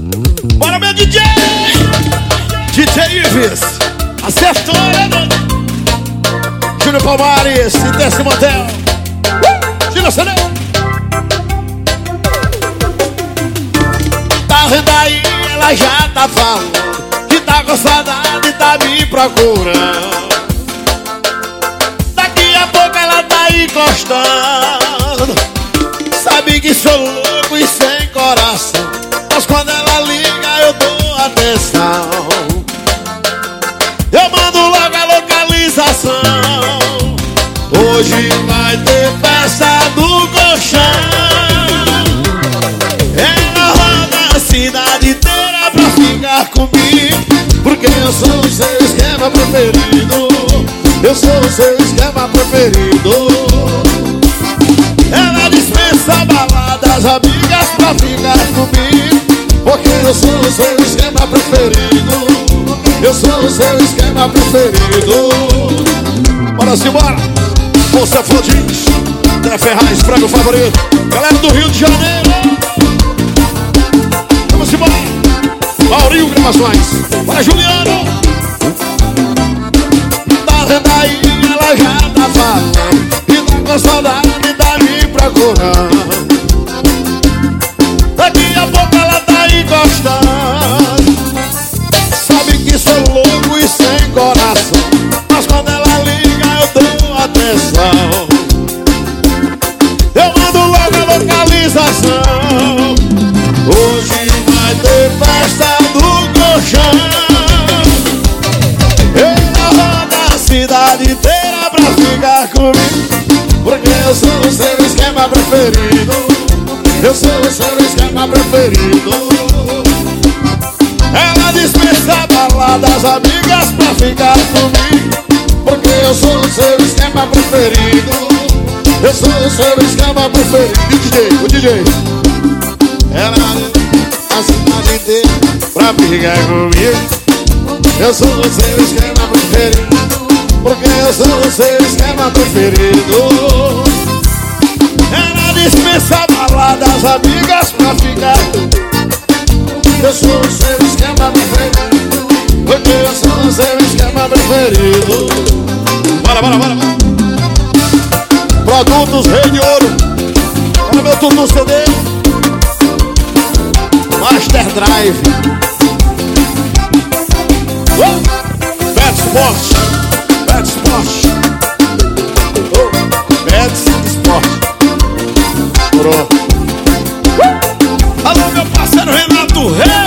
Bora, meu DJ! DJ Ives, acertou, né? Júnior Palmares, e Desce Motel. Tira o CD. Tá vendo aí, ela já tá falando que tá com saudade e tá me procurando. Daqui a pouco ela tá encostando. Sabe que sou louco e sem coração, mas quando ela liga eu dou atenção. Eu mando logo a localização. Hoje vai ter festa do colchão. Ela roda a cidade inteira pra ficar comigo, porque eu sou o seu esquema preferido. Eu sou o seu esquema preferido. Ela dispensa baladas, amigas pra ficar comigo, porque eu sou o seu esquema preferido. Eu sou o seu esquema preferido. Bora, simbora. Moça Flodins, Zé Ferraz, frango favorito. Galera do Rio de Janeiro, vamos embora. Maurinho Gravações. Bora, Juliano. Tá vendo aí, ela já tá falando e tá com saudade e tá me procurando. Daqui a pouco ela tá encostando. Sabe que sou louco e sem coração, mas quando ela liga eu dou atenção. Eu mando logo a localização. Hoje vai ter festa do colchão. Ela roda a cidade inteira pra ficar comigo, porque eu sou o seu esquema preferido. Eu sou o seu esquema preferido. Ela dispensa baladas, amigas pra ficar comigo, porque eu sou o seu esquema preferido. Eu sou o seu esquema preferido. E o DJ? Ela a cidade inteira pra ficar comigo, eu sou o seu esquema preferido, porque eu sou o seu esquema preferido. Ela dispensa baladas, amigas pra ficar comigo, eu sou o seu esquema preferido, porque eu sou o seu esquema preferido. Bora, bora, bora, bora. Produtos Rei de Ouro. Olha meu tudo CD Master Drive. Bad Sport. Bad Sport. Bad Sport. Pronto. Alô, meu parceiro Renato Rei.